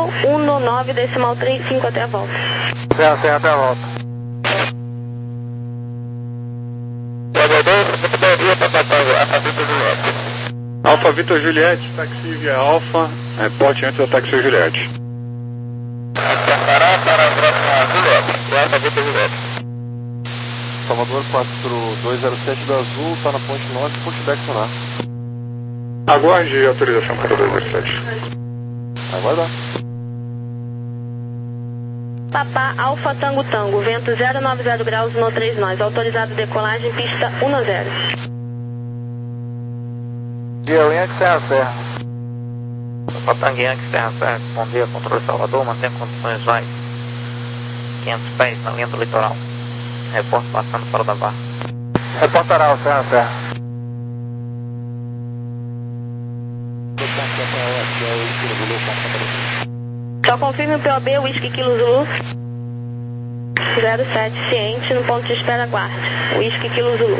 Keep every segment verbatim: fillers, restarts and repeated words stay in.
um nove decimal três cinco até a volta. Serra, Serra, até a volta. Alfa Vitor Juliette, táxi via Alfa, reporte antes do táxi Juliette. Pará para a próxima Juliette, Alfa Vitor Juliette. Salvador quatro dois zero sete do Azul, está na ponte norte, ponte deck sonar. Aguarde autorização quatro dois zero sete. Aguarda. Papá Alfa Tango Tango, vento zero nove zero graus no três nós, autorizado decolagem, pista um zero. Dia Yankee Serra Serra. Papá Yankee Serra Serra, bom dia, controle Salvador, mantém condições visuais. quinhentos pés na linha do litoral. Reporte passando fora da barra. Reportará o Serra Serra. Só confirme o P O B, Whisky Kilo Zulu. zero sete, ciente, no ponto de espera, aguarde. Whisky Kilo Zulu.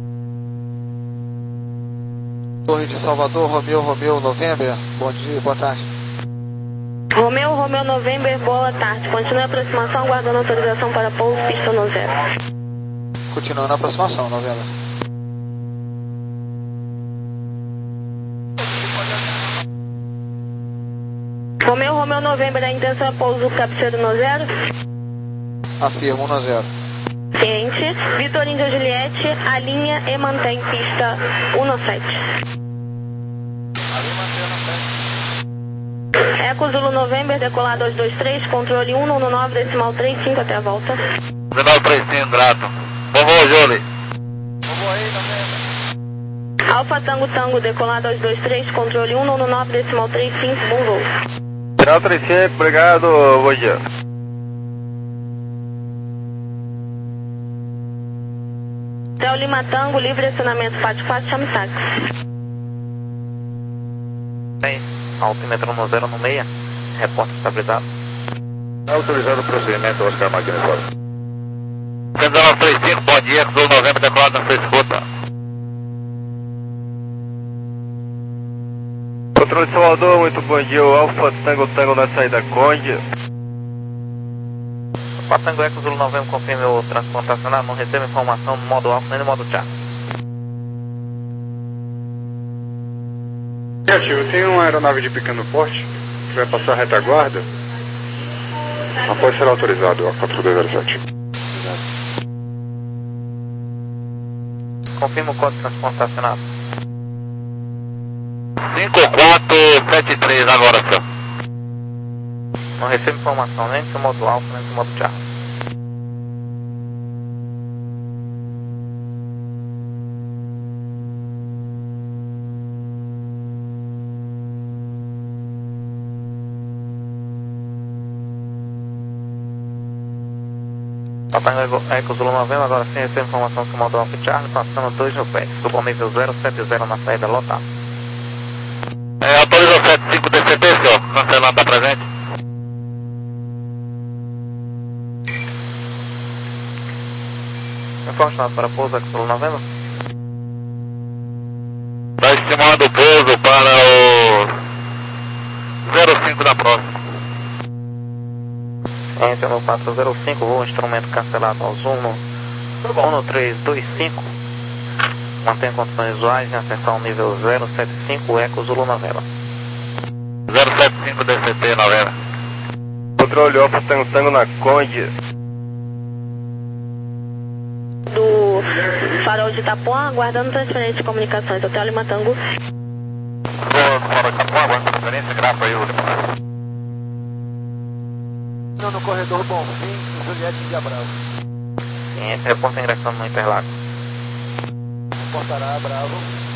Torre de Salvador, Romeu, Romeu, November. Bom dia, boa tarde. Romeu, Romeu, November, boa tarde. Continue a aproximação, aguardando autorização para pouso, pista no zero. Continuando a aproximação, November. Romeu, Romeu, November, a intenção é pouso cabeceiro no zero. Afirmo no zero. Ciente. Vitor Índia Juliette, alinha e mantém pista um sete. Eco Zulu November, decolado aos dois três, controle um nove decimal três cinco até a volta. dezenove três cinco, grato. Bom voo, Júlio. Bom voo aí, November. Alfa Tango Tango, decolado aos dois três, controle um nove decimal três cinco, bom voo. dezenove três cinco, obrigado, bom dia. Theo Lima Tango, livre acionamento Fátio Fátio, chame táxi. Tem altímetro no zero no meia, reporte estabilizado. Autorizado o procedimento, Oscar Magno fora. dezenove três cinco, bom dia, Sul Novembro, decolado na sua escuta. Controle de Salvador, muito bom dia, o Alfa Tango Tango na saída Conde. Patango Eco Zulu Novembro, confirme o transplantacional, não recebe informação no modo alfa nem no modo chá. Negativo, tem uma aeronave de pequeno porte que vai passar a retaguarda. Após ser autorizado, a quatro dois zero sete. Confirma o código transplantacional. cinco quatro sete três agora, senhor. Não recebo informação nem do modo alfa nem do modo chá. Patango Eco Zulu Novembro, agora sim recebo informação do modo alfa Charlie, passando dois mil pés. Subo ao nível zero sete zero na saída lotado. É, autoriza o sete cinco D C T, senhor, cancelando da presente. Informação para pouso Eco Zulu Novembro. Está estimando o pouso para o zero cinco da próxima. Enter no quatro zero cinco, voo instrumento cancelado ao zoom no um três dois cinco. Mantém condições visuais em ascensão nível zero sete cinco, Eco Zulu Novembro. zero sete cinco D C T Novembro. Controle Alfa Tango Tango na Conde. Do Farol de Itapuã, aguardando transferência de comunicações. Hotel Lima Tango. Vou para o Itapuã, aguardo transferência, grava aí o Lima. No corredor Bonfim, Juliette de Bravo. Sim, esse reporte ingressando no Interlagos. Reportará Bravo.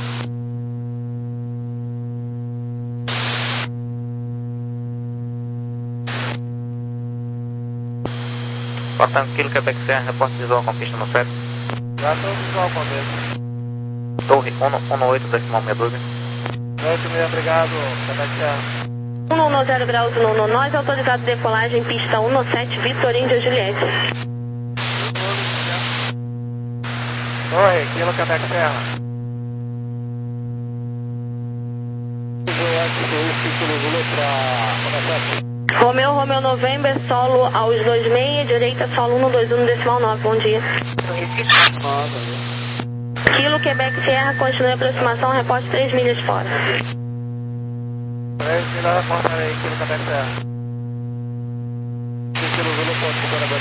Portanto, Kilo Quebec Serra, reporte visual com pista no sete. Já estou visual com ele. Torre um oito decimal meia dúzia. oito meia, obrigado, Quebec Serra. um zero graus no nós, autorizado decolagem, pista um sete, Vitor Índia Juliette. Oi, Kilo Quebec Serra. Romeu, Romeu November, solo aos dois seis, direita, solo um dois um, decimal nove, bom dia. Kilo, Quebec, Sierra, continue a aproximação, reporte três milhas fora. três milhas fora aí, Kilo, Quebec, Sierra. Kilo, Zulu, ponto,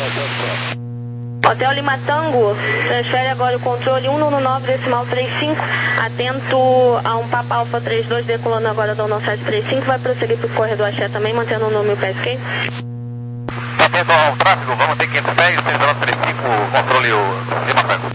Hotel Lima Tango, transfere agora o controle um um nove, decimal trinta e cinco, atento a um Papa Alfa trinta e dois, decolando agora da um sete três cinco, vai prosseguir para o corredor Axé também, mantendo o número P S Q. Atento ao tráfego, vamos ter quinhentos dez, seis zero três cinco, controle o Lima Tango.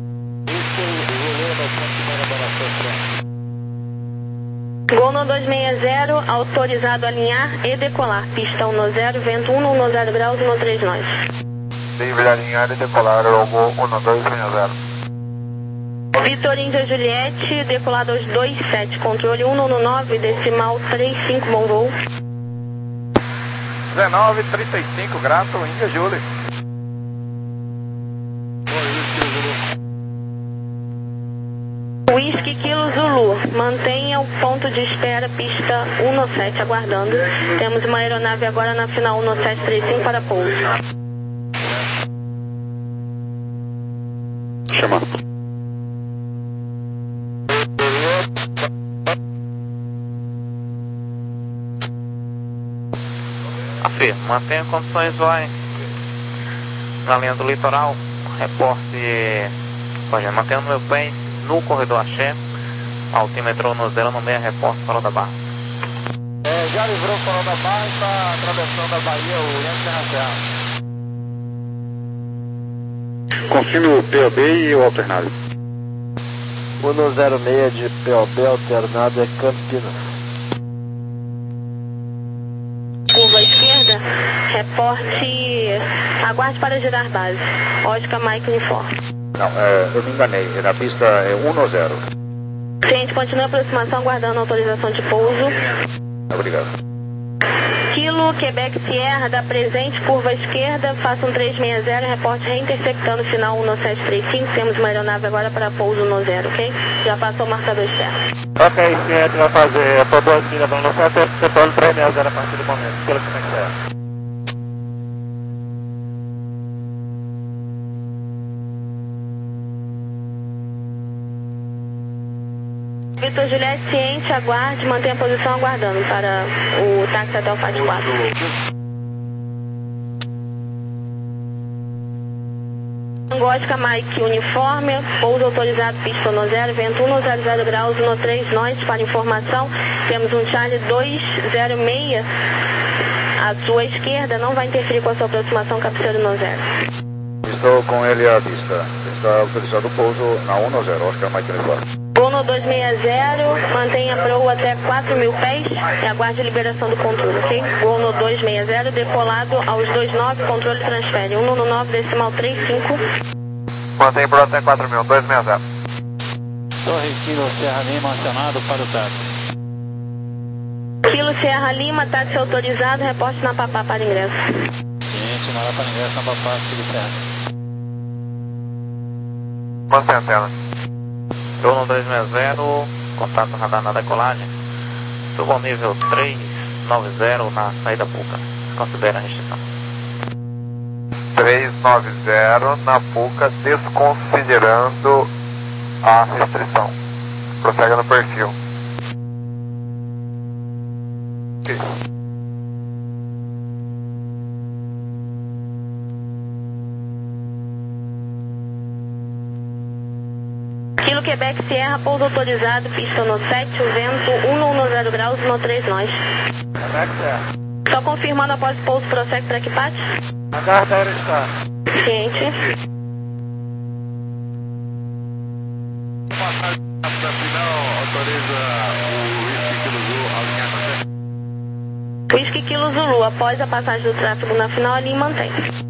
Gol no dois seis zero, autorizado a alinhar e decolar, pista um zero, vento um zero graus, um três nós. Livre de alinhar e decolar, Rogo um dois seis zero. Vitor Índia Juliette, decolado aos dois sete, controle um um nove, decimal trinta e cinco, bom voo. dezenove, trinta e cinco, grato, Índia Julie. Whisky Kilo Zulu, mantenha o ponto de espera, pista um sete, aguardando. Temos uma aeronave agora na final um sete três cinco para pouso. Chama. Afirmo, mantenha condições visuais na linha do litoral, reporte, pode manter o meu pé no corredor Axé, altímetro no zero no meio, reporte Farol da Barra. É, já livrou o Farol da Barra e está atravessando a Bahia, o Oriente Serra Serra. Confirme o P O B e o alternado. um zero seis de P O B, alternado é Campinas. Curva esquerda, reporte, aguarde para girar base. Oscar Mike Uniforme. Não, é, eu me enganei. Na pista é um zero. Ciente, continua a aproximação, aguardando autorização de pouso. Obrigado. Kilo, Quebec Sierra, da presente, curva esquerda, faça um três seis zero, reporte reintersectando final um sete três cinco, temos uma aeronave agora para pouso um zero, ok? Já passou o marcador externo. Ok, sim, a gente vai fazer a toda a filha do um sete, setor três seis zero a partir do momento, pelo que é que é. Vitor Juliette, ciente, aguarde, mantenha a posição aguardando para o táxi até o F A T quatro. Angótica Mike Uniforme, pouso autorizado, pista um zero, vento um zero zero graus, um três nós, para informação, temos um Charlie dois zero seis à sua esquerda, não vai interferir com a sua aproximação, cabeceira um zero. Estou com ele à vista. Está autorizado o pouso na um zero, Oscar Mike Uniforme. Gono dois seis zero, mantenha a proa até quatro mil pés e aguarde a liberação do controle, ok? Gono dois seis zero, decolado aos dois nove, controle transfere, um nove decimal trinta e cinco. Mantém proa até quatro mil, dois seis zero. Torre Kilo Serra Lima, acionado para o táxi. Kilo Serra Lima, táxi autorizado, reporte na Papá para ingresso. Gente, na hora para ingresso na Papá, Kilo Serra. Mantém a antena. Gono dois seis zero, contato radar na decolagem, suba ao nível três nove zero na saída Puca, considera a restrição. três nove zero na Puca, desconsiderando a restrição. Prossegue no perfil. Okay. Kilo Quebec Sierra, pouso autorizado, pista no sete, o vento um zero graus, no três nós. Quebec Serra. Só confirmando após o pouso, prossegue para equipagem. A carta aérea está. Ciente. Whisky Kilo Zulu, após a passagem do tráfego na final, ali mantém.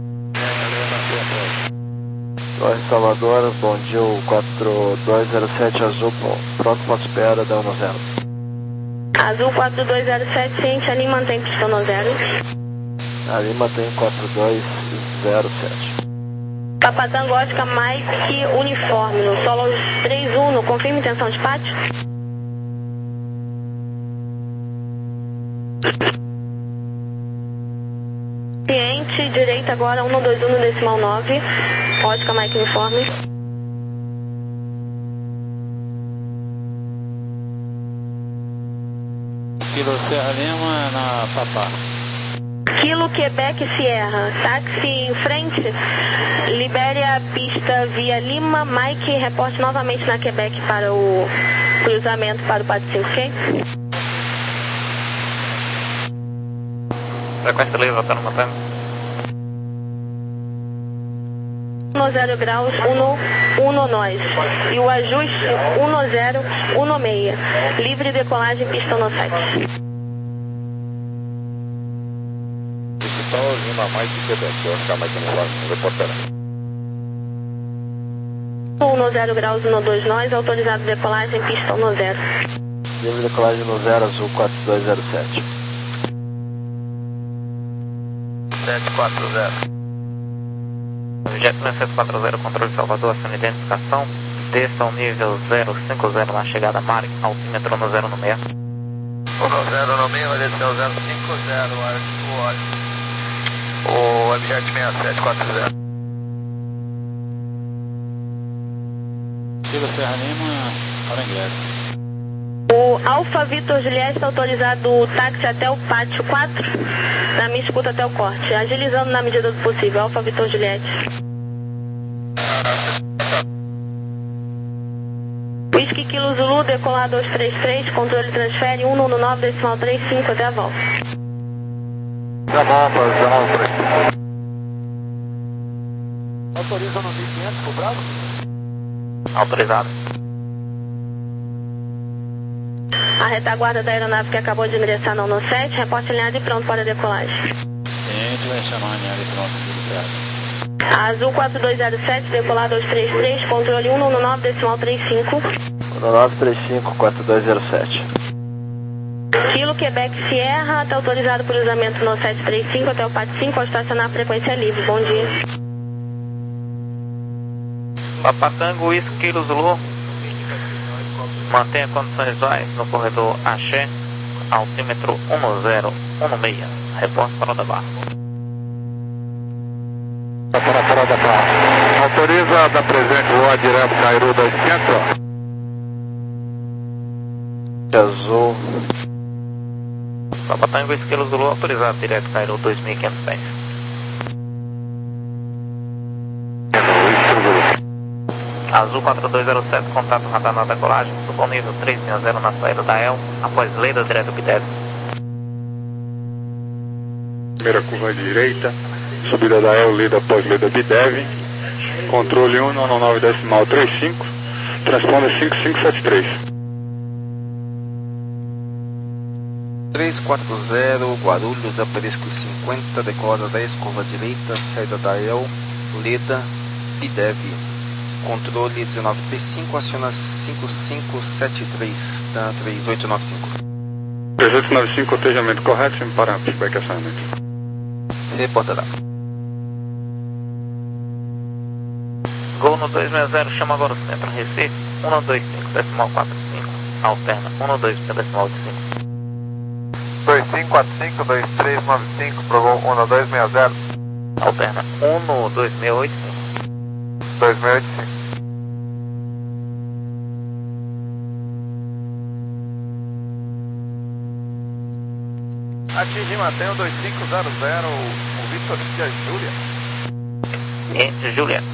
Torre Salvador, bom dia, o quatro dois zero sete azul, pronto para espera da um zero. Azul quatro dois zero sete, ciente, ali mantém pista no zero. Ali mantém quatro dois zero sete. Papatango Oscar Mike Uniforme, no solo três um, confirma intenção de pátio. Ciente, direita agora, um dois um decimal nove. Ótica Mike Uniforme. Kilo Serra Lima na Papá. Kilo Quebec Sierra, táxi em frente, libere a pista via Lima, Mike, reporte novamente na Quebec para o cruzamento para o Pato cinco, ok? Frequência livre, voltando no tempo. zero graus, um, um nós. E o ajuste um zero, um seis. Livre decolagem, pista no site. Digital Lima mais de Quebec, eu vou ficar mais uniforme, reportando. um zero graus, um dois nós, autorizado decolagem, pista no zero. Livre decolagem no zero, azul quatro dois zero sete. sete quatro zero. Jet seis sete quatro zero, controle de Salvador, aciona identificação. Desça ao nível zero cinco zero na chegada Mari, altímetro no zero no seis. no zero no meio, vai descer o zero cinco zero, o Webjet seis sete quatro zero. Kilo Serra Lima, hora inglesa. O Alfa Vitor Juliette está autorizado o táxi até o pátio quatro, na minha escuta até o corte, agilizando na medida do possível. Alfa Vitor Juliette. Whisky Kilo Zulu, decolar dois três três, controle transfere um nove decimal três cinco até a volta. Tá bom, dezenove por aí. Autoriza no mil e quinhentos pro Bravo? Autorizado. A retaguarda da aeronave que acabou de ingressar no sete, reporte alinhado e pronto para a decolagem. Ciente, vai chamar a linha ali pronto, tudo certo. Azul quatro dois zero sete, decolar dois três três, controle um nove decimal três cinco. um nove três cinco quatro dois zero sete. Kilo Quebec Sierra, está autorizado por cruzamento no sete três cinco até o P A T cinco, ao estacionar a frequência livre. Bom dia. Papatango, Whisky Kilo Zulu. Mantenha condições visuais no corredor Axé, altímetro um zero um seis. Reporte para o da Barra. Para a parada Barra. Autoriza da presente voar direto Cairu dois quinhentos. Azul. Papatango, Esquilo Zulu, autorizado direto Cairu dois mil e quinhentos pés. Azul quatro dois zero sete, contato radar na decolagem, suba ao nível três seis zero na saída da E L, após Leda direto B D E V. Primeira curva à direita, subida da E L, Leda após Leda B D E V, controle um nove decimal três cinco, transponder cinco cinco sete três. três quatro zero, Guarulhos, Aparisco cinquenta, decola dez, curva direita, saída da E L, Leda, B D E V. Controle dezenove P cinco, aciona cinco cinco sete três, da três oito nove cinco. três oito nove cinco, cotejamento correto, sem parâmetros, feedback acionamento. Reportará. Gol no dois seis zero, chama agora o centro, Recife, um dois cinco decimal quatro cinco, alterna um dois cinco decimal oito cinco. dois cinco quatro cinco, dois três nove cinco, pro Gol um dois seis zero. Alterna um dois seis oito cinco. dois seis oito cinco. Atinge mantém dois cinco zero zero, o Victor India Júlia. India Júlia.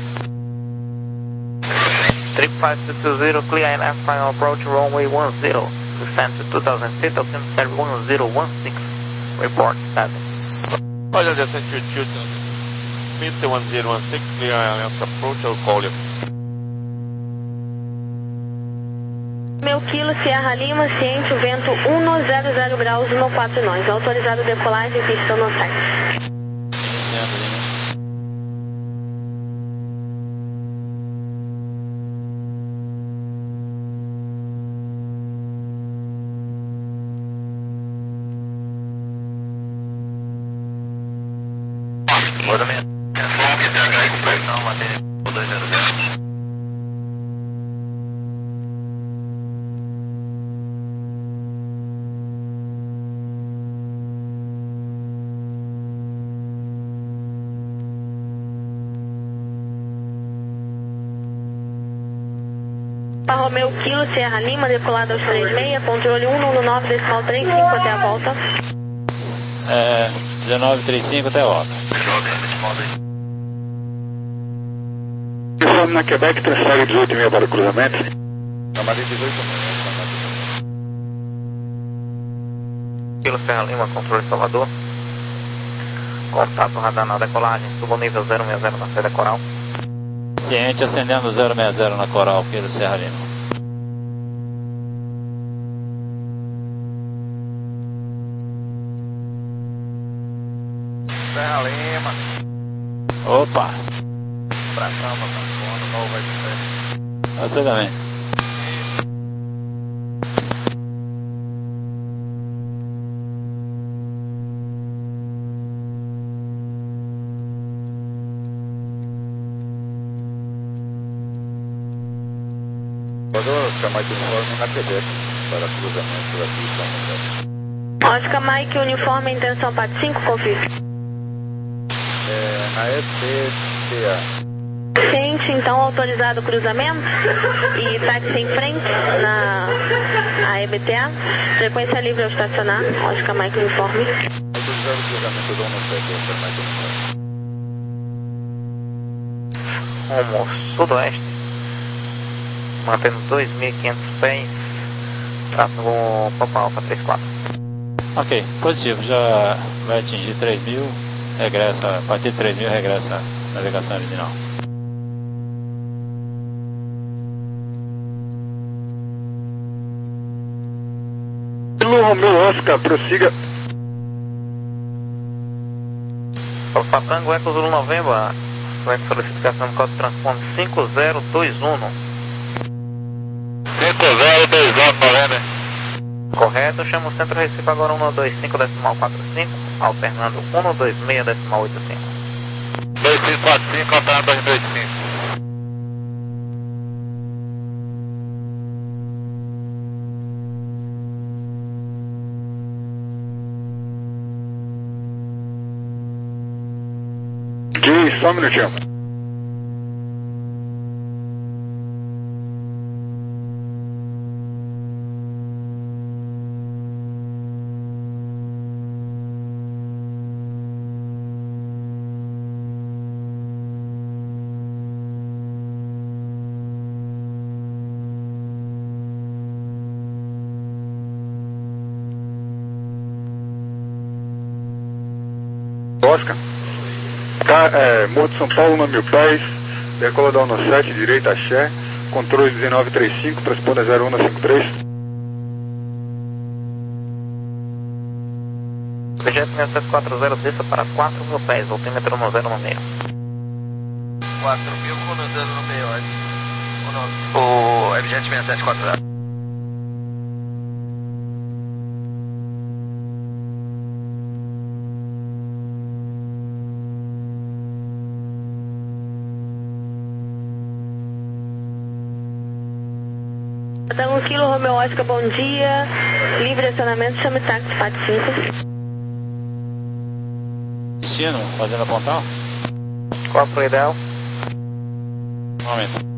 três cinco cinco dois zero, clear and left final approach runway one zero. Descent to two thousand feet, altimeter one zero one six. Report status. Olha, descent to two thousand feet, one zero one six, clear and left approach, I'll call you. Meu Kilo Sierra Lima, ciente, o vento um zero zero graus, um quatro nós. Autorizado decolagem, pista no site. Bora mesmo. Vamos que T H I pressão, matéria dois zero zero. Alfa Romeo Kilo, Sierra Lima, decolado aos trinta e seis, controle um um nove decimal trinta e cinco até a volta. É, dezenove trinta e cinco até a volta. Uniforme na Quebec, transfere dezoito e meia para o cruzamento. Chamada dezoito e meia. Kilo Serra Lima, controle Salvador. Contato radar na decolagem, suba o nível zero seis zero na saída coral. Ciente acendendo zero seis zero na Coral, Kilo Serra Lima. Serra Lima. Opa! Pra cama, pra fora, não vai ser. Você também. Oscar Mike Uniforme na Quebec para cruzamento aqui em São José. Oscar Mike Uniforme, intenção P A T cinco, confirme. É, na E T C A. Ciente, então autorizado o cruzamento e táxi em frente na a E B T A. Frequência livre ao estacionar. Oscar Mike Uniforme. Autorizado o cruzamento do um sete, Oscar Mike Uniforme. Rumo sudoeste, mantendo dois mil e quinhentos pés, tráfego Papa Alfa trinta e quatro. Ok, positivo, já vai atingir três mil, regressa, a partir de três mil regressa a navegação original. Kilo Romeo Oscar, prossiga. Alfa Tango Eco Zulu November, solicitação de código de transponder cinco zero dois um. cinco zero dois um, correto? Correto, chama o centro Recife agora um dois cinco decimal quatro cinco, alternando um dois seis decimal oito cinco. dois cinco quatro cinco, alternando dois dois cinco. Jay, só um minutinho. Oscar, Ca- é, Morro de São Paulo, uma mil pés, decola da um sete, direita, axé, controle dezenove trinta e cinco, transponda zero um cinco três. Objeto mil setecentos e quarenta, desça para quatro mil pés, altímetro no zero no meio. quatro mil com no zero no meio, o objeto seis sete quatro zero. Tango Kilo Romeo Oscar, bom dia. Livre acionamento, chame táxi P A T cinco. Destino, fazendo a pontal? Qual foi o ideal? Momento.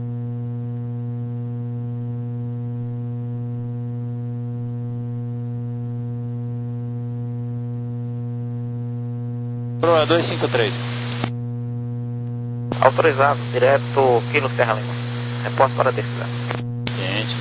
Pro dois cinco três. Autorizado, direto Kilo Serra Lima. Reporte para a descida. Ciente.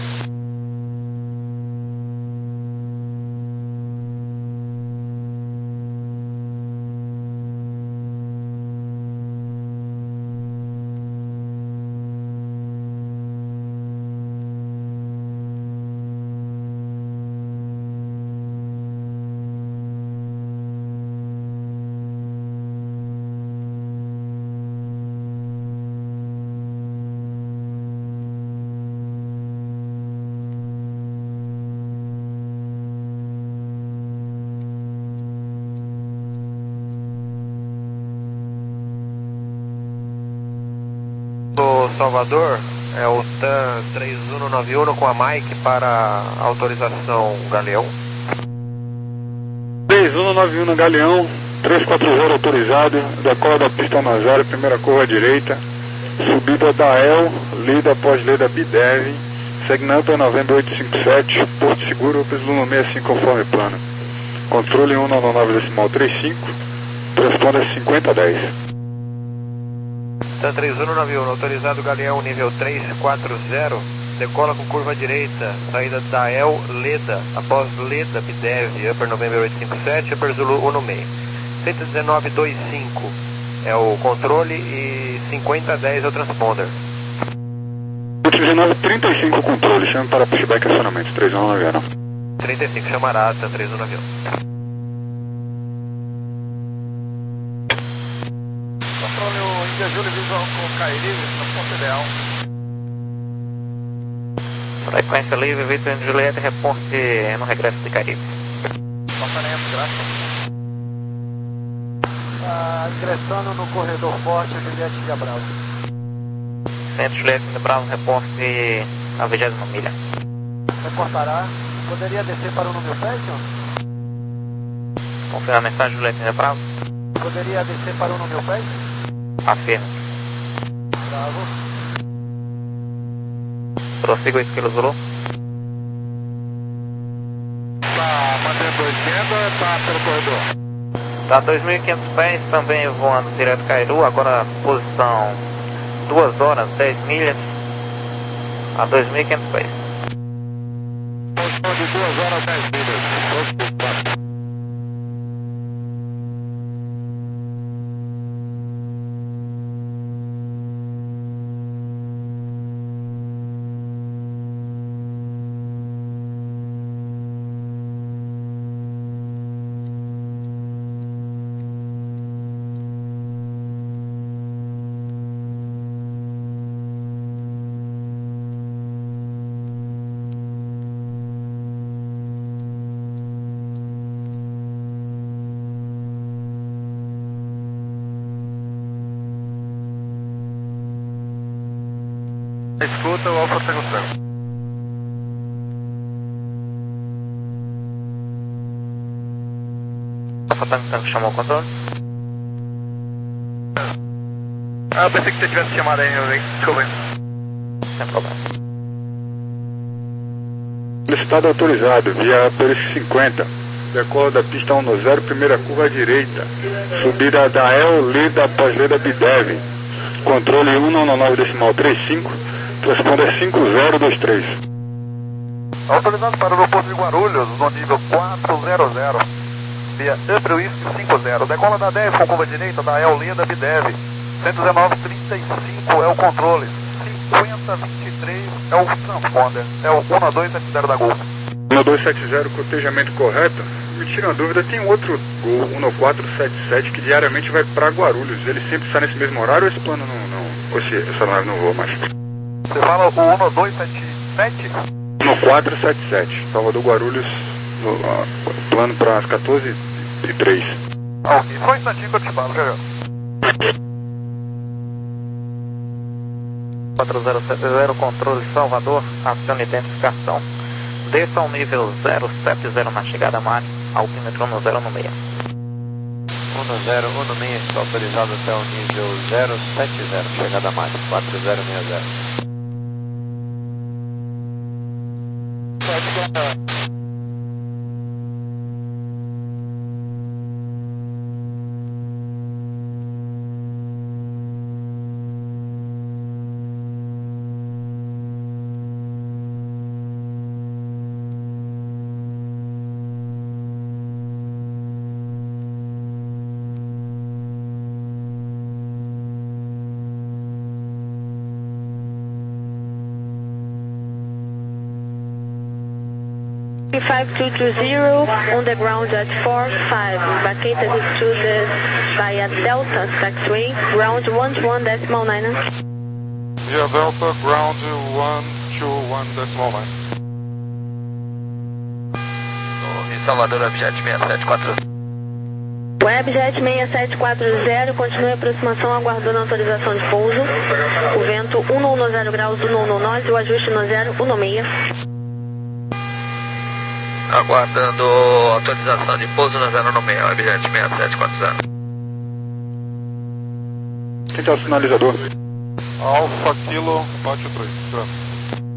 Do Salvador, é o T A M três um nove um com a Mike para autorização Galeão. três um nove um no Galeão, trezentos e quarenta autorizado, decola da pista na zero, primeira curva à direita, Subida da El, lida após lida Bidev, segmento November oitocentos e cinquenta e sete, Porto Seguro, Zulu sessenta e cinco conforme plano. Controle um nove nove decimal trinta e cinco, responda cinquenta dez. Tan três um nove um, autorizado Galeão nível trezentos e quarenta, decola com curva direita, saída da El, Leda, após Leda, Bidev, Upper November oitocentos e cinquenta e sete, Upper Zulu cento e sessenta. cento e dezenove vinte e cinco é o controle e cinquenta dez é o transponder. cento e dezenove trinta e cinco controle, chame para pushback e acionamento, três um nove um. trinta e cinco chamará, Tan três um nove um. Controle o Índia Júlio visual com Cairi, na ponta ideal. Frequência livre, Vitor Índio Julieta, reporte no regresso de Caribe. Passamento, graças. Tá ingressando no corredor forte, Juliette de Abrão. Centro Julieta de Bravo, reporte a vigésima milha. Reportará. Poderia descer para o número pé, senhor? Confirma a mensagem, Julieta de Bravo. Poderia descer para o número pé? Afirma. Bravo. Prossiga o esquilo Zulu. Tá mantendo oitenta ou tá pelo corredor? Tá dois mil e quinhentos pés, também voando direto Cairu, agora posição duas horas, dez milhas a dois mil e quinhentos pés. Posição de duas horas, dez milhas. Escuta o Alfa Segução. Alfa Tango Tango chamou o controle. Ah, eu pensei que você tivesse chamado aí, meu bem. Desculpa aí. Sem problema. Estado autorizado, via Perício cinquenta, decola da pista cento, primeira curva à direita, subida da El, lida após lida Bidev, controle um nove nove decimal trinta e cinco, transponder cinco zero dois três. Autorizado para o aeroporto de Guarulhos, no nível quatrocentos, via Upper Whisky cinquenta, decola da dez com curva direita, da El, lida Bidev, cento e dezenove trinta e cinco é o controle, cinquenta vinte e três é o transponder, é o um dois sete zero da Gol. um dois sete zero, cotejamento correto. Me tira uma dúvida, tem um outro Gol um quatro sete sete que diariamente vai para Guarulhos. Ele sempre sai nesse mesmo horário ou esse plano não, não ou esse, essa nave não voa mais? Você fala o um dois sete sete? um quatro sete sete, Salvador Guarulhos, no, uh, plano para as quatorze e três. Ah, ok, só um instantinho que eu te falo, já já. quatro zero sete zero, controle Salvador, acione identificação. Desça ao nível zero sete zero na chegada máxima, altímetro um zero um seis. um zero um seis está autorizado até o nível zero sete zero, chegada máxima, quatro zero seis zero. five two two zero on the ground at four five, vacated to the via Delta taxiway, ground one two one decimal nine. Via Delta, ground one two one decimal nine. Em Salvador, Webjet seis sete quatro zero. Webjet seis sete quatro zero, continue a aproximação aguardando a autorização de pouso. O vento um nove zero graus do nono nós e o ajuste no zero um seis. Aguardando autorização de pouso no zero seis, Webjet seis sete quatro zero. Quem está o sinalizador? Alfa Kilo, Bate dois, trânsito.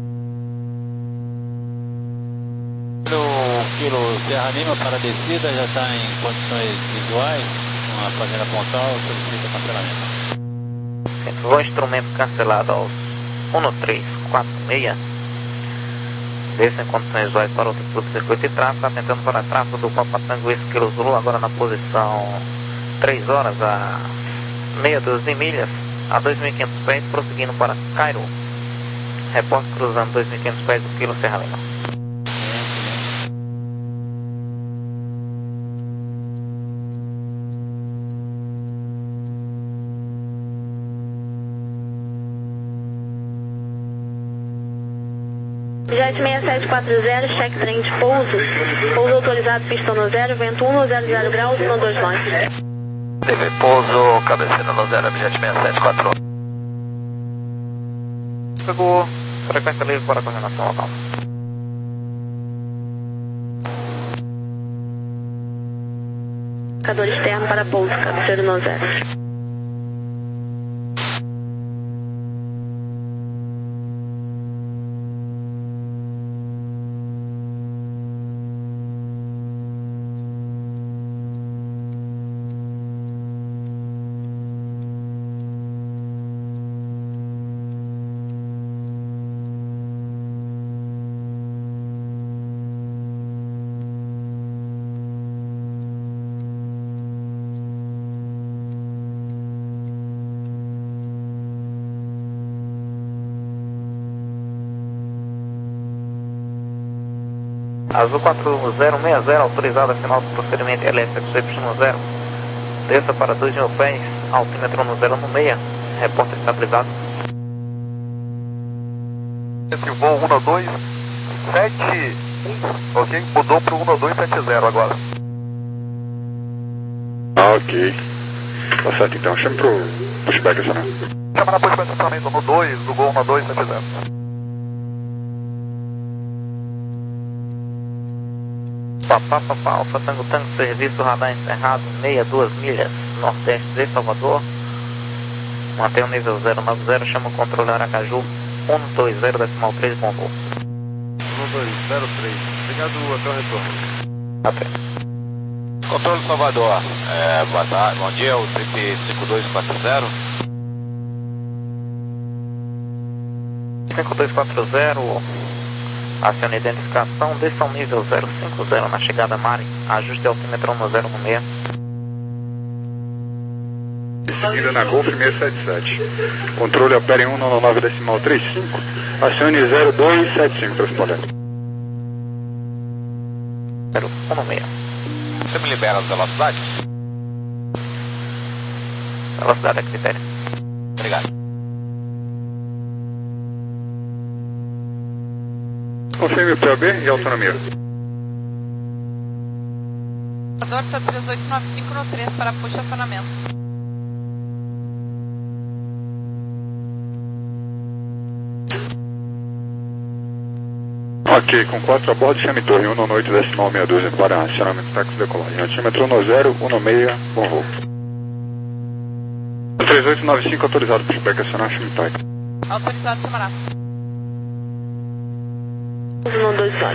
O Kilo Serra Lima para a descida já está em condições visuais, uma fazenda pontal, solicita cancelamento. Voo instrumento cancelado aos um três quatro seis. Desça em condições visuais para o tipo de circuito e tráfego, atentando para tráfego do Papa Tango Whisky Kilo Zulu, agora na posição três horas a meia dúzia de milhas, a dois mil e quinhentos pés, prosseguindo para Cairo. Repórter cruzando dois mil e quinhentos pés do Kilo Serra Lima. Jet seis sete quatro zero, check trem de pouso. Pouso autorizado, pista no zero, vento um no zero zero graus, no dois nós. T V pouso, cabeceira no zero, Jet seis sete quatro. Pegou frequência livre para a coordenação local. Indicador externo para pouso, cabeceira no zero. Azul quatro zero seis zero, autorizada final do procedimento L S X Y zero. Desça para dois mil pés, altímetro no zero no meia, repórter estabilizado. Esse voo um dois sete um, ok? Mudou para o um dois sete zero agora. Ah, ok. Tá certo então, chame pro pushback acionamento. Chama na pushback acionamento no dois, do Gol um dois sete zero. Papá, papá, Alfa Tango Tango, serviço radar encerrado, meia e duas milhas, nordeste de Salvador. Mantém o nível zero nove zero, chama o controle Aracaju, um dois zero decimal três, bom voo. um dois zero três, obrigado, até o retorno. Até. Controle Salvador, é, boa tarde, bom dia, o trip cinco dois quatro zero. cinco dois quatro zero, acione a identificação, desça ao nível zero cinco zero na chegada Mari, ajuste altímetro no zero no meia. Seguida na Golf seis sete sete. Controle opera em um nove nove decimal trinta e cinco. Acione zero dois sete cinco para responder. zero um no meia. Você me libera as velocidades? Velocidade é critério. Obrigado. Confirme o P O B e autonomia. Salvador está três oito nove cinco no três para puxa acionamento. Ok, com quatro a bordo, chame torre um no oito decimal meia dúzia para acionamento táxi decolagem. Altímetro no zero, um no meia, bom voo. três oito nove cinco autorizado, pushback acionar, chame táxi. Autorizado, chamará. um dois nove.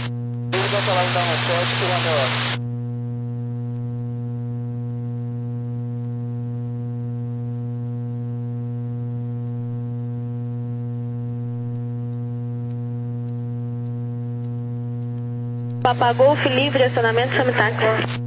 Papa Golf livre, acionamento, chame táxi.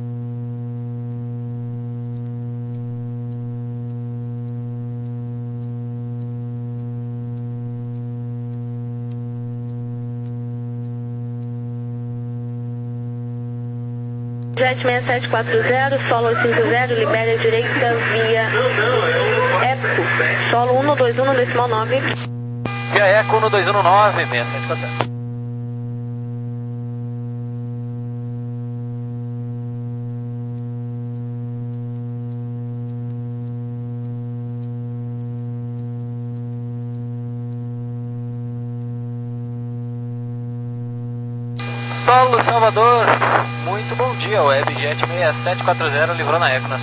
Jet seis sete quatro zero, solo cinco zero, libere a direita via Eco, solo um dois um decimal nove. Via Eco um dois um nove, seis sete quatro zero. Solo Salvador, muito bom dia, o Webjet seis sete quatro zero livrou na Eco na